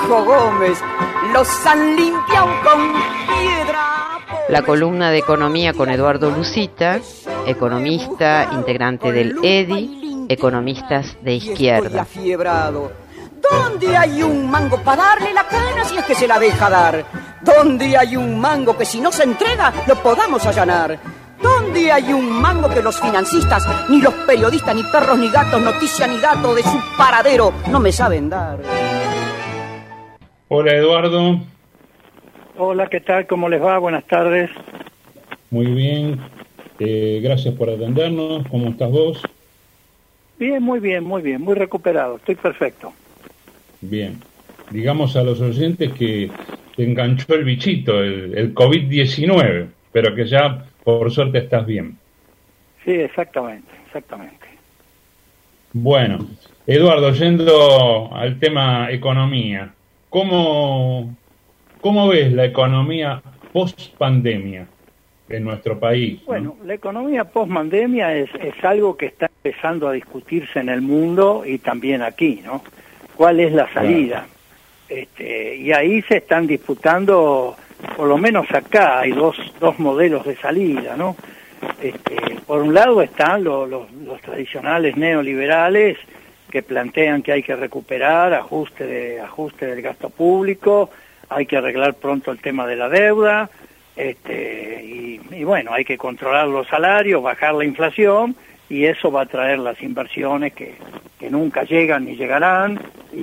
Viejo Gómez, los han limpiado con piedra. La columna de economía con Eduardo Lucita, economista, integrante del EDI, economistas de izquierda. ¿Dónde hay un mango para darle la cana si es que se la deja dar? ¿Dónde hay un mango que si no se entrega lo podamos allanar? ¿Dónde hay un mango que los financistas, ni los periodistas, ni perros, ni gatos, noticia ni dato de su paradero no me saben dar? Hola Eduardo. Hola, ¿qué tal? ¿Cómo les va? Buenas tardes. Muy bien, gracias por atendernos. ¿Cómo estás vos? Bien, muy recuperado, estoy perfecto. Bien, digamos a los oyentes que te enganchó el bichito, el COVID-19, pero que ya por suerte estás bien. Sí, exactamente. Bueno, Eduardo, yendo al tema economía, ¿cómo ves la economía post-pandemia en nuestro país? Bueno, la economía post-pandemia es algo que está empezando a discutirse en el mundo y también aquí, ¿no? ¿Cuál es la salida? Y ahí se están disputando, por lo menos acá hay dos modelos de salida, ¿no? Por un lado están los tradicionales neoliberales que plantean que hay que recuperar ajuste del gasto público, hay que arreglar pronto el tema de la deuda, y bueno, hay que controlar los salarios, bajar la inflación, y eso va a traer las inversiones que nunca llegan ni llegarán,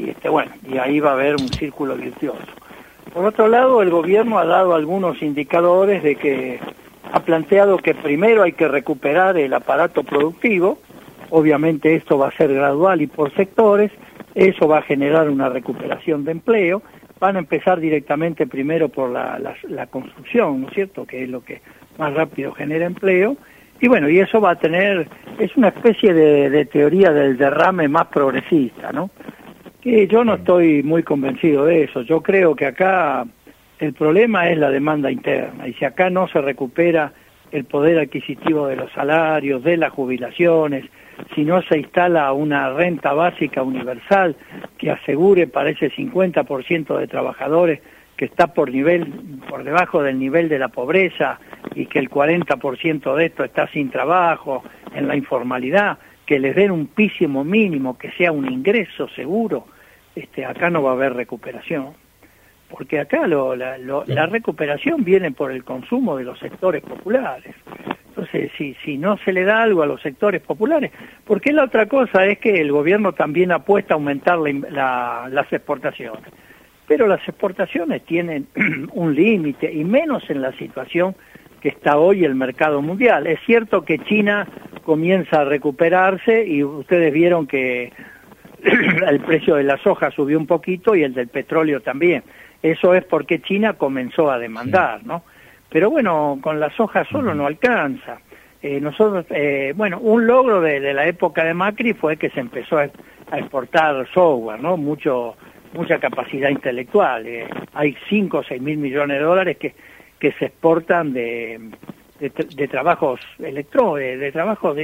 y ahí va a haber un círculo virtuoso. Por otro lado, el gobierno ha dado algunos indicadores de que ha planteado que primero hay que recuperar el aparato productivo, obviamente esto va a ser gradual y por sectores, eso va a generar una recuperación de empleo, van a empezar directamente primero por la construcción, ¿no es cierto?, que es lo que más rápido genera empleo, y bueno, y eso va a tener, es una especie de teoría del derrame más progresista, ¿no?, que yo no estoy muy convencido de eso. Yo creo que acá el problema es la demanda interna, y si acá no se recupera el poder adquisitivo de los salarios, de las jubilaciones, si no se instala una renta básica universal que asegure para ese 50% de trabajadores que está por debajo del nivel de la pobreza y que el 40% de esto está sin trabajo, en la informalidad, que les den un písimo mínimo, que sea un ingreso seguro, acá no va a haber recuperación. Porque acá la recuperación viene por el consumo de los sectores populares. Entonces, si no se le da algo a los sectores populares, porque la otra cosa es que el gobierno también apuesta a aumentar las exportaciones. Pero las exportaciones tienen un límite, y menos en la situación que está hoy el mercado mundial. Es cierto que China comienza a recuperarse, y ustedes vieron que el precio de la soja subió un poquito y el del petróleo también. Eso es porque China comenzó a demandar, ¿no? Pero bueno, con la soja solo no alcanza. Nosotros, un logro de la época de Macri fue que se empezó a exportar software, ¿no? Mucha capacidad intelectual. Hay 5 o 6 mil millones de dólares que se exportan de trabajos de trabajos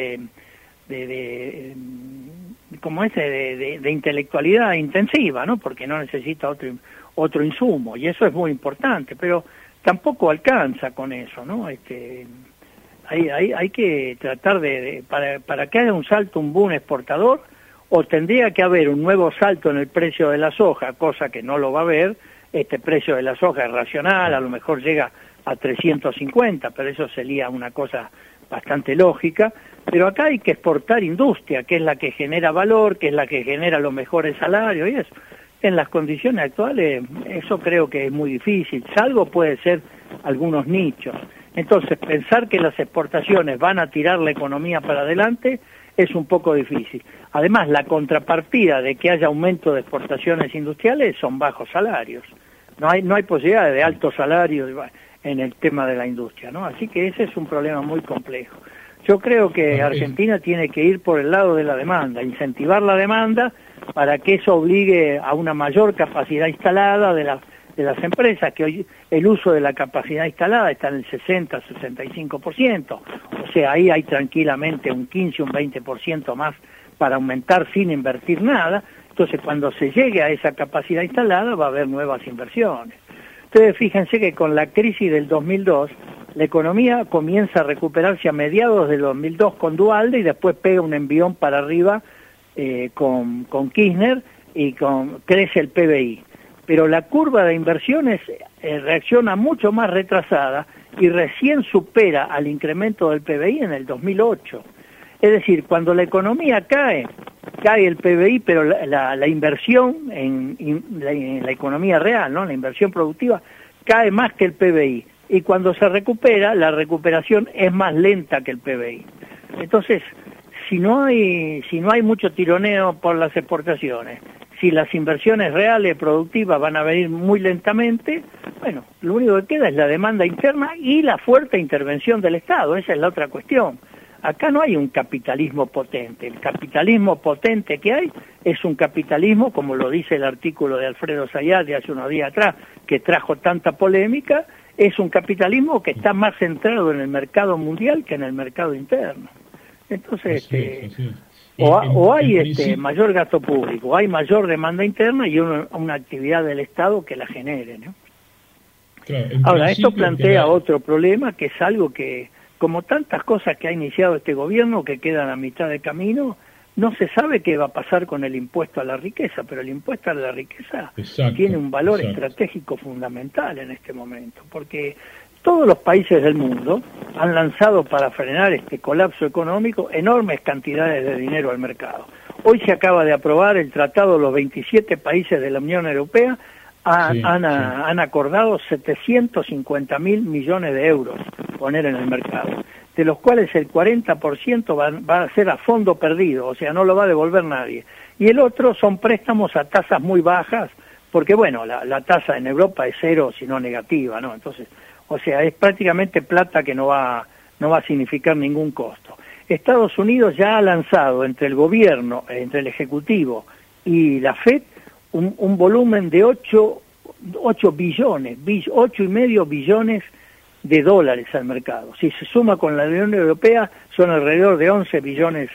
como de intelectualidad intensiva, ¿no? Porque no necesita otro insumo, y eso es muy importante, pero tampoco alcanza con eso, ¿no? Hay que tratar para que haya un salto, un boom exportador, o tendría que haber un nuevo salto en el precio de la soja, cosa que no lo va a haber. Este precio de la soja es racional, a lo mejor llega a 350, pero eso sería una cosa bastante lógica. Pero acá hay que exportar industria, que es la que genera valor, que es la que genera los mejores salarios, y eso. En las condiciones actuales, eso creo que es muy difícil, salvo puede ser algunos nichos. Entonces, pensar que las exportaciones van a tirar la economía para adelante es un poco difícil. Además, la contrapartida de que haya aumento de exportaciones industriales son bajos salarios. No hay posibilidad de altos salarios en el tema de la industria, ¿no? Así que ese es un problema muy complejo. Yo creo que Argentina tiene que ir por el lado de la demanda, incentivar la demanda para que eso obligue a una mayor capacidad instalada de las empresas, que hoy el uso de la capacidad instalada está en el 60-65%, o sea, ahí hay tranquilamente un 15, un 20% más para aumentar sin invertir nada. Entonces, cuando se llegue a esa capacidad instalada, va a haber nuevas inversiones. Ustedes fíjense que con la crisis del 2002, la economía comienza a recuperarse a mediados del 2002 con Duhalde y después pega un envión para arriba con Kirchner y crece el PBI. Pero la curva de inversiones reacciona mucho más retrasada y recién supera al incremento del PBI en el 2008. Es decir, cuando la economía cae el PBI, pero la inversión en la economía real, ¿no? La inversión productiva cae más que el PBI. Y cuando se recupera, la recuperación es más lenta que el PBI. Entonces, si no hay mucho tironeo por las exportaciones, si las inversiones reales productivas van a venir muy lentamente, bueno, lo único que queda es la demanda interna y la fuerte intervención del Estado. Esa es la otra cuestión. Acá no hay un capitalismo potente. El capitalismo potente que hay es un capitalismo, como lo dice el artículo de Alfredo Zayat de hace unos días atrás, que trajo tanta polémica, es un capitalismo que está más centrado en el mercado mundial que en el mercado interno. Entonces, o hay mayor gasto público, o hay mayor demanda interna y una actividad del Estado que la genere, ¿no? Claro, ahora, esto plantea otro problema, que es algo que, como tantas cosas que ha iniciado este gobierno que quedan a mitad de camino, no se sabe qué va a pasar con el impuesto a la riqueza, pero el impuesto a la riqueza tiene un valor estratégico fundamental en este momento, porque todos los países del mundo han lanzado para frenar este colapso económico enormes cantidades de dinero al mercado. Hoy se acaba de aprobar el tratado, los 27 países de la Unión Europea han acordado 750.000 millones de euros poner en el mercado, de los cuales el 40% va a ser a fondo perdido, o sea, no lo va a devolver nadie. Y el otro son préstamos a tasas muy bajas, porque bueno, la tasa en Europa es cero, si no negativa, ¿no? Entonces, o sea, es prácticamente plata que no va a significar ningún costo. Estados Unidos ya ha lanzado entre el gobierno, entre el Ejecutivo y la FED, un volumen de 8,5 billones de dólares al mercado. Si se suma con la Unión Europea, son alrededor de 11 billones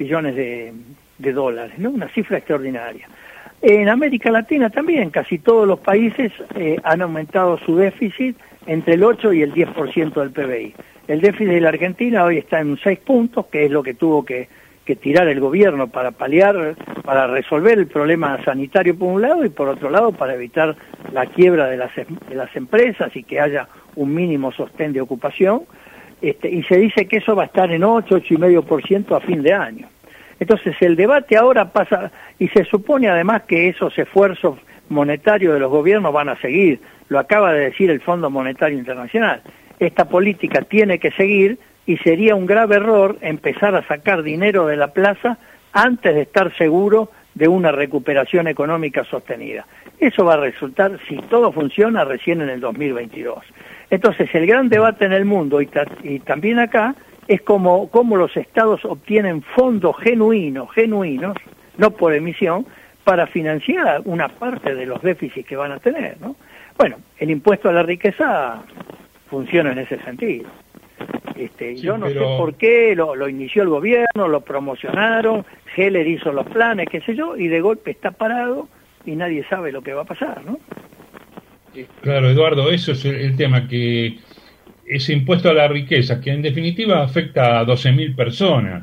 de dólares, ¿no? Una cifra extraordinaria. En América Latina también, casi todos los países han aumentado su déficit entre el 8 y el 10% del PBI. El déficit de la Argentina hoy está en 6 puntos, que es lo que tuvo que tirar el gobierno para paliar, para resolver el problema sanitario por un lado y por otro lado para evitar la quiebra de las empresas y que haya un mínimo sostén de ocupación, y se dice que eso va a estar en 8,5% a fin de año. Entonces el debate ahora pasa, y se supone además que esos esfuerzos monetarios de los gobiernos van a seguir, lo acaba de decir el Fondo Monetario Internacional. Esta política tiene que seguir y sería un grave error empezar a sacar dinero de la plaza antes de estar seguro de una recuperación económica sostenida. Eso va a resultar, si todo funciona, recién en el 2022. Entonces, el gran debate en el mundo y también acá es cómo los estados obtienen fondos genuinos, no por emisión, para financiar una parte de los déficits que van a tener, ¿no? Bueno, el impuesto a la riqueza funciona en ese sentido. Yo no sé por qué lo inició el gobierno, lo promocionaron, Heller hizo los planes, qué sé yo, y de golpe está parado y nadie sabe lo que va a pasar, ¿no? Claro, Eduardo, eso es el tema, que ese impuesto a la riqueza, que en definitiva afecta a 12.000 personas,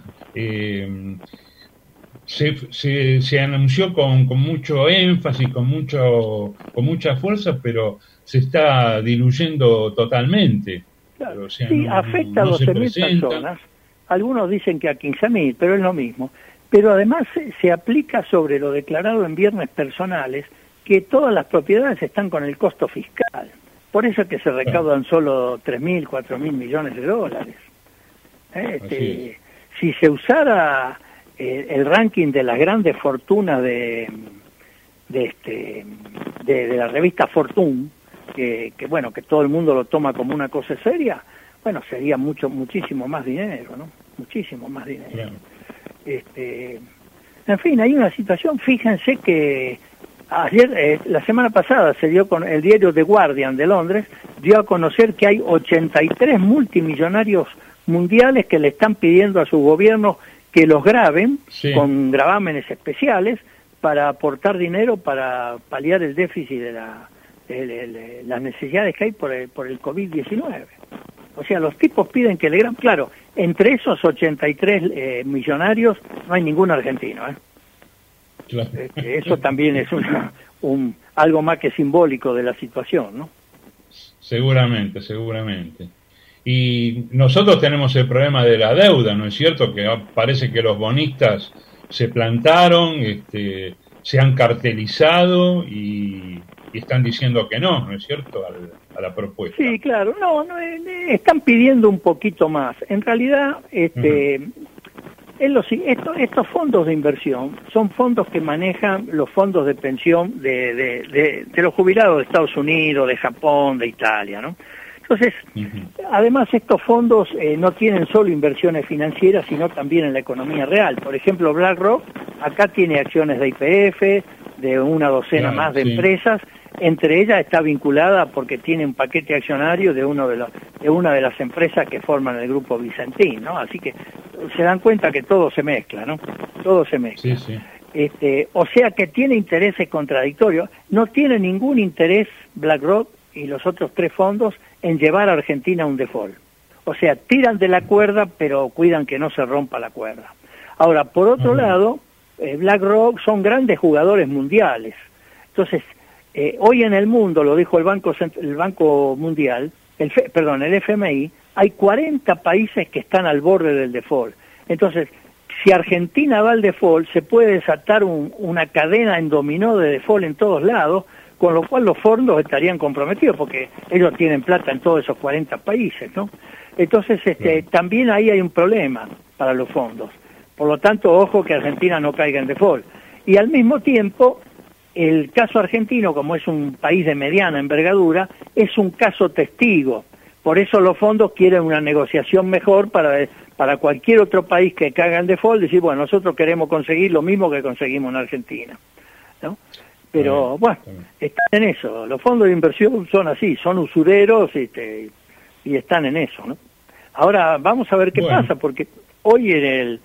se anunció con mucho énfasis, con mucha fuerza, pero se está diluyendo totalmente. Claro, o sea, sí, afecta a 12.000 personas, algunos dicen que a 15.000, pero es lo mismo. Pero además se aplica sobre lo declarado en bienes personales, que todas las propiedades están con el costo fiscal. Por eso es que se recaudan solo 3.000, 4.000 millones de dólares. Si se usara el ranking de las grandes fortunas de la revista Fortune, que bueno, que todo el mundo lo toma como una cosa seria, bueno, sería muchísimo más dinero, ¿no? Muchísimo más dinero. Claro. En fin, hay una situación, fíjense que ayer, la semana pasada, se dio con el diario The Guardian de Londres, dio a conocer que hay 83 multimillonarios mundiales que le están pidiendo a sus gobiernos que los graben Sí. con gravámenes especiales para aportar dinero para paliar el déficit de las necesidades que hay por el COVID-19. O sea, los tipos piden que le graben. Claro, entre esos 83 millonarios no hay ningún argentino, ¿eh? Claro. Eso también es algo más que simbólico de la situación, ¿no? Seguramente, seguramente. Y nosotros tenemos el problema de la deuda, ¿no es cierto? Que parece que los bonistas se plantaron, se han cartelizado y están diciendo que no es cierto? A la propuesta. Sí, claro. No, están pidiendo un poquito más. En realidad, estos fondos de inversión son fondos que manejan los fondos de pensión de los jubilados de Estados Unidos, de Japón, de Italia, ¿no? Entonces, además estos fondos no tienen solo inversiones financieras, sino también en la economía real. Por ejemplo, BlackRock acá tiene acciones de YPF, de una docena más de empresas, entre ellas está vinculada porque tiene un paquete accionario de una de las empresas que forman el grupo Vicentín, ¿no? Así que se dan cuenta que todo se mezcla, ¿no? Todo se mezcla. Sí, sí. O sea que tiene intereses contradictorios. No tiene ningún interés BlackRock y los otros tres fondos en llevar a Argentina a un default. O sea, tiran de la cuerda, pero cuidan que no se rompa la cuerda. Ahora, por otro lado, BlackRock son grandes jugadores mundiales. Entonces, hoy en el mundo, lo dijo el Banco Mundial, el FMI, hay 40 países que están al borde del default. Entonces, si Argentina va al default, se puede desatar una cadena en dominó de default en todos lados, con lo cual los fondos estarían comprometidos, porque ellos tienen plata en todos esos 40 países, ¿no? Entonces, también ahí hay un problema para los fondos. Por lo tanto, ojo que Argentina no caiga en default. Y al mismo tiempo, el caso argentino, como es un país de mediana envergadura, es un caso testigo. Por eso los fondos quieren una negociación mejor para cualquier otro país que caiga en default, decir, bueno, nosotros queremos conseguir lo mismo que conseguimos en Argentina, ¿no? Pero, bueno, están en eso. Los fondos de inversión son así, son usureros y están en eso, ¿no? Ahora, vamos a ver qué pasa, porque hoy en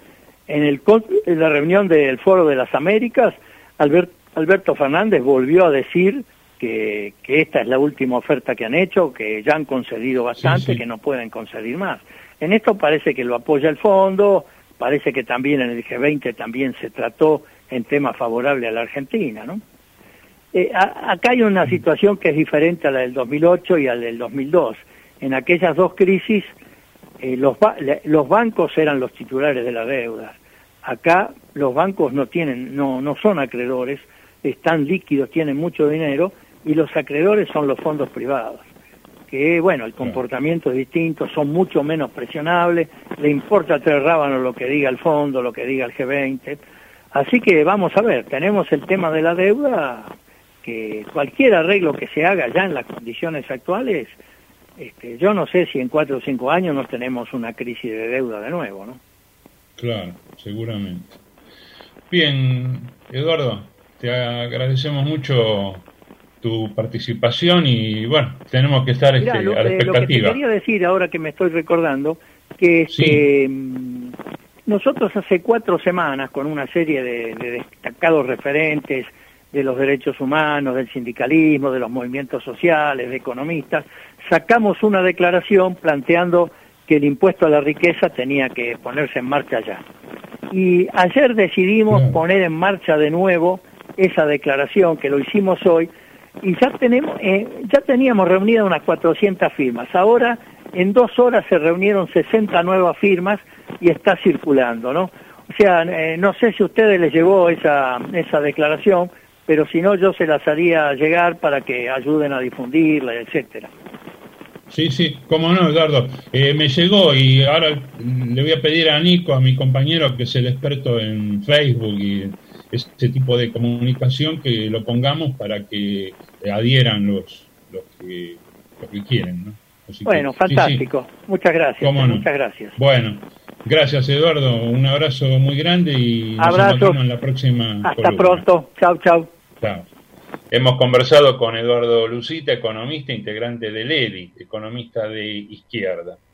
la reunión del Foro de las Américas, Alberto Fernández volvió a decir que esta es la última oferta que han hecho, que ya han concedido bastante, que no pueden conceder más. En esto parece que lo apoya el fondo, parece que también en el G20 también se trató en temas favorables a la Argentina, ¿no? Acá hay una situación que es diferente a la del 2008 y a la del 2002. En aquellas dos crisis, los bancos eran los titulares de la deuda. Acá los bancos no son acreedores, están líquidos, tienen mucho dinero, y los acreedores son los fondos privados. Que, bueno, el comportamiento es distinto, son mucho menos presionables, le importa 3 rábanos lo que diga el fondo, lo que diga el G20. Así que vamos a ver, tenemos el tema de la deuda, que cualquier arreglo que se haga ya en las condiciones actuales, yo no sé si en 4 o 5 años nos tenemos una crisis de deuda de nuevo, ¿no? Claro, seguramente. Bien, Eduardo, te agradecemos mucho tu participación y, bueno, tenemos que estar Mirá, a la expectativa. Lo que te quería decir ahora que me estoy recordando, que nosotros hace 4 semanas, con una serie de destacados referentes de los derechos humanos, del sindicalismo, de los movimientos sociales, de economistas, sacamos una declaración planteando que el impuesto a la riqueza tenía que ponerse en marcha ya. Y ayer decidimos poner en marcha de nuevo esa declaración, que lo hicimos hoy, y ya teníamos reunidas unas 400 firmas. Ahora, en 2 horas se reunieron 60 nuevas firmas y está circulando, ¿no? O sea, no sé si a ustedes les llegó esa declaración, pero si no, yo se las haría llegar para que ayuden a difundirla, etcétera. Sí, cómo no, Eduardo. Me llegó y ahora le voy a pedir a Nico, a mi compañero, que es el experto en Facebook y ese tipo de comunicación, que lo pongamos para que adhieran los que quieren, ¿no? Así bueno, que, fantástico. Sí. Muchas gracias. ¿Cómo no? Muchas gracias. Bueno, gracias, Eduardo. Un abrazo muy grande y nos encontramos en la próxima Hasta columna. Pronto. Chau. Chao. Hemos conversado con Eduardo Lucita, economista, integrante del EDI, economista de izquierda.